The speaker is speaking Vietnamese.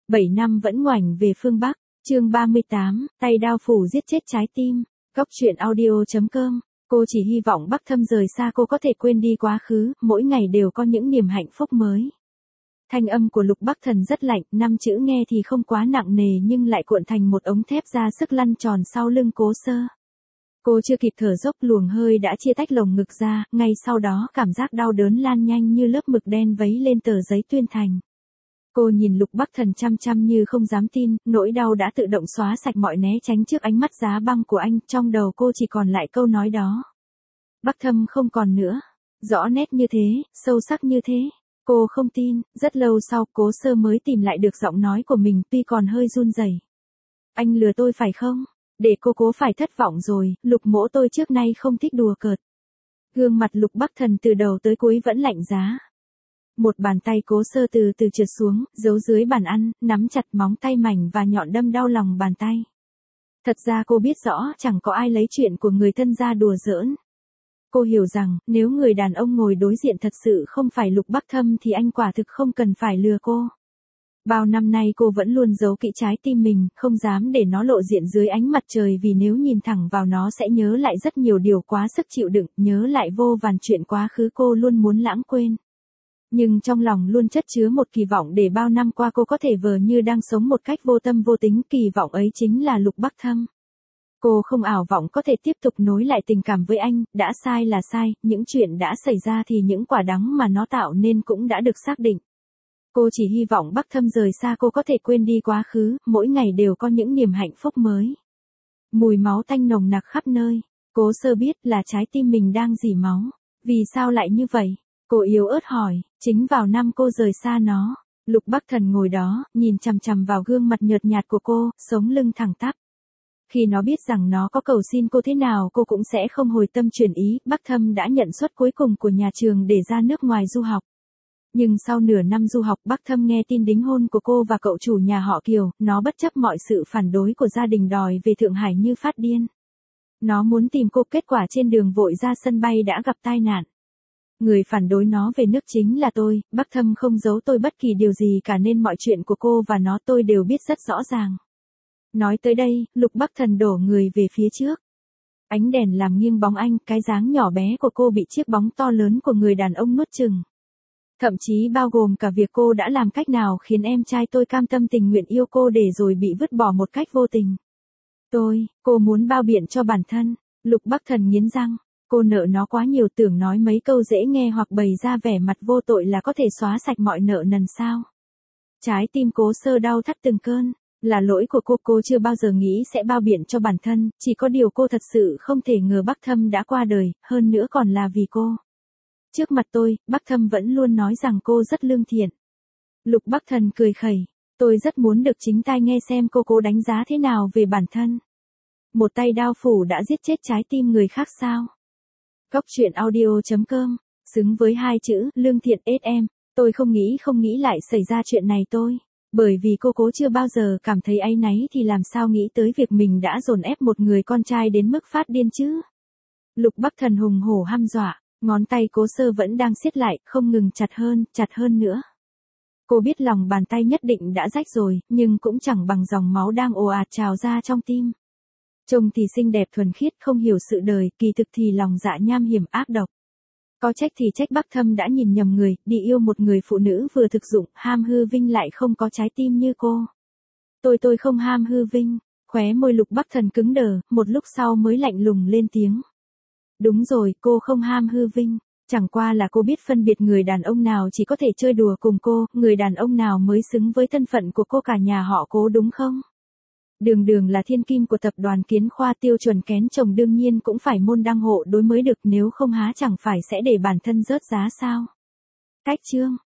7 năm vẫn ngoảnh về phương Bắc, chương 38, tay đao phủ giết chết trái tim. Góc truyện audio.com. Cô chỉ hy vọng Bắc Thâm rời xa cô có thể quên đi quá khứ, mỗi ngày đều có những niềm hạnh phúc mới. Thanh âm của Lục Bắc Thần rất lạnh, 5 chữ nghe thì không quá nặng nề nhưng lại cuộn thành một ống thép ra sức lăn tròn sau lưng Cố Sơ. Cô chưa kịp thở dốc, luồng hơi đã chia tách lồng ngực ra, ngay sau đó cảm giác đau đớn lan nhanh như lớp mực đen vấy lên tờ giấy tuyên thành. Cô nhìn Lục Bắc Thần chăm chăm như không dám tin, nỗi đau đã tự động xóa sạch mọi né tránh trước ánh mắt giá băng của anh, trong đầu cô chỉ còn lại câu nói đó. Bắc Thâm không còn nữa. Rõ nét như thế, sâu sắc như thế. Cô không tin, rất lâu sau Cố Sơ mới tìm lại được giọng nói của mình tuy còn hơi run rẩy. Anh lừa tôi phải không? Để cô Cố phải thất vọng rồi, Lục mỗ tôi trước nay không thích đùa cợt. Gương mặt Lục Bắc Thần từ đầu tới cuối vẫn lạnh giá. Một bàn tay Cố Sơ từ từ trượt xuống, giấu dưới bàn ăn, nắm chặt móng tay mảnh và nhọn đâm đau lòng bàn tay. Thật ra cô biết rõ chẳng có ai lấy chuyện của người thân ra đùa giỡn. Cô hiểu rằng, nếu người đàn ông ngồi đối diện thật sự không phải Lục Bắc Thâm thì anh quả thực không cần phải lừa cô. Bao năm nay cô vẫn luôn giấu kỹ trái tim mình, không dám để nó lộ diện dưới ánh mặt trời vì nếu nhìn thẳng vào nó sẽ nhớ lại rất nhiều điều quá sức chịu đựng, nhớ lại vô vàn chuyện quá khứ cô luôn muốn lãng quên. Nhưng trong lòng luôn chất chứa một kỳ vọng để bao năm qua cô có thể vờ như đang sống một cách vô tâm vô tính, kỳ vọng ấy chính là Lục Bắc Thâm. Cô không ảo vọng có thể tiếp tục nối lại tình cảm với anh, đã sai là sai, những chuyện đã xảy ra thì những quả đắng mà nó tạo nên cũng đã được xác định. Cô chỉ hy vọng Bắc Thâm rời xa cô có thể quên đi quá khứ, mỗi ngày đều có những niềm hạnh phúc mới. Mùi máu tanh nồng nặc khắp nơi, Cố Sơ biết là trái tim mình đang rỉ máu. Vì sao lại như vậy? Cô yếu ớt hỏi, chính vào năm cô rời xa nó. Lục Bắc Thần ngồi đó, nhìn chằm chằm vào gương mặt nhợt nhạt của cô, sống lưng thẳng tắp. Khi nó biết rằng nó có cầu xin cô thế nào cô cũng sẽ không hồi tâm chuyển ý, Bắc Thâm đã nhận suất cuối cùng của nhà trường để ra nước ngoài du học. Nhưng sau nửa năm du học Bắc Thâm nghe tin đính hôn của cô và cậu chủ nhà họ Kiều, nó bất chấp mọi sự phản đối của gia đình đòi về Thượng Hải như phát điên. Nó muốn tìm cô, kết quả trên đường vội ra sân bay đã gặp tai nạn. Người phản đối nó về nước chính là tôi, Bắc Thâm không giấu tôi bất kỳ điều gì cả nên mọi chuyện của cô và nó tôi đều biết rất rõ ràng. Nói tới đây, Lục Bắc Thần đổ người về phía trước. Ánh đèn làm nghiêng bóng anh, cái dáng nhỏ bé của cô bị chiếc bóng to lớn của người đàn ông nuốt chửng. Thậm chí bao gồm cả việc cô đã làm cách nào khiến em trai tôi cam tâm tình nguyện yêu cô để rồi bị vứt bỏ một cách vô tình. Cô muốn bao biện cho bản thân. Lục Bắc Thần nghiến răng. Cô nợ nó quá nhiều, tưởng nói mấy câu dễ nghe hoặc bày ra vẻ mặt vô tội là có thể xóa sạch mọi nợ nần sao. Trái tim Cố Sơ đau thắt từng cơn. Là lỗi của cô chưa bao giờ nghĩ sẽ bao biện cho bản thân, chỉ có điều cô thật sự không thể ngờ Bắc Thâm đã qua đời, hơn nữa còn là vì cô. Trước mặt tôi, Bắc Thâm vẫn luôn nói rằng cô rất lương thiện. Lục Bắc Thần cười khẩy, tôi rất muốn được chính tai nghe xem cô đánh giá thế nào về bản thân. Một tay đao phủ đã giết chết trái tim người khác sao? Góc truyện audio.com, xứng với hai chữ, lương thiện SM, tôi không nghĩ lại xảy ra chuyện này tôi. Bởi vì cô chưa bao giờ cảm thấy áy náy thì làm sao nghĩ tới việc mình đã dồn ép một người con trai đến mức phát điên chứ. Lục Bắc Thần hùng hổ hăm dọa, ngón tay Cố Sơ vẫn đang siết lại, không ngừng chặt hơn nữa. Cô biết lòng bàn tay nhất định đã rách rồi, nhưng cũng chẳng bằng dòng máu đang ồ ạt trào ra trong tim. Trông thì xinh đẹp thuần khiết không hiểu sự đời, kỳ thực thì lòng dạ nham hiểm ác độc. Có trách thì trách Bắc Thâm đã nhìn nhầm người, đi yêu một người phụ nữ vừa thực dụng, ham hư vinh lại không có trái tim như cô. Tôi không ham hư vinh. Khóe môi Lục Bắc Thần cứng đờ, một lúc sau mới lạnh lùng lên tiếng. Đúng rồi, cô không ham hư vinh. Chẳng qua là cô biết phân biệt người đàn ông nào chỉ có thể chơi đùa cùng cô, người đàn ông nào mới xứng với thân phận của cô cả nhà họ Cố đúng không? Đường là thiên kim của tập đoàn Kiến Khoa, tiêu chuẩn kén chồng đương nhiên cũng phải môn đăng hộ đối mới được, nếu không há chẳng phải sẽ để bản thân rớt giá sao. Cách chương,